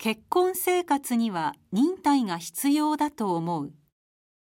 結婚生活には忍耐が必要だと思う。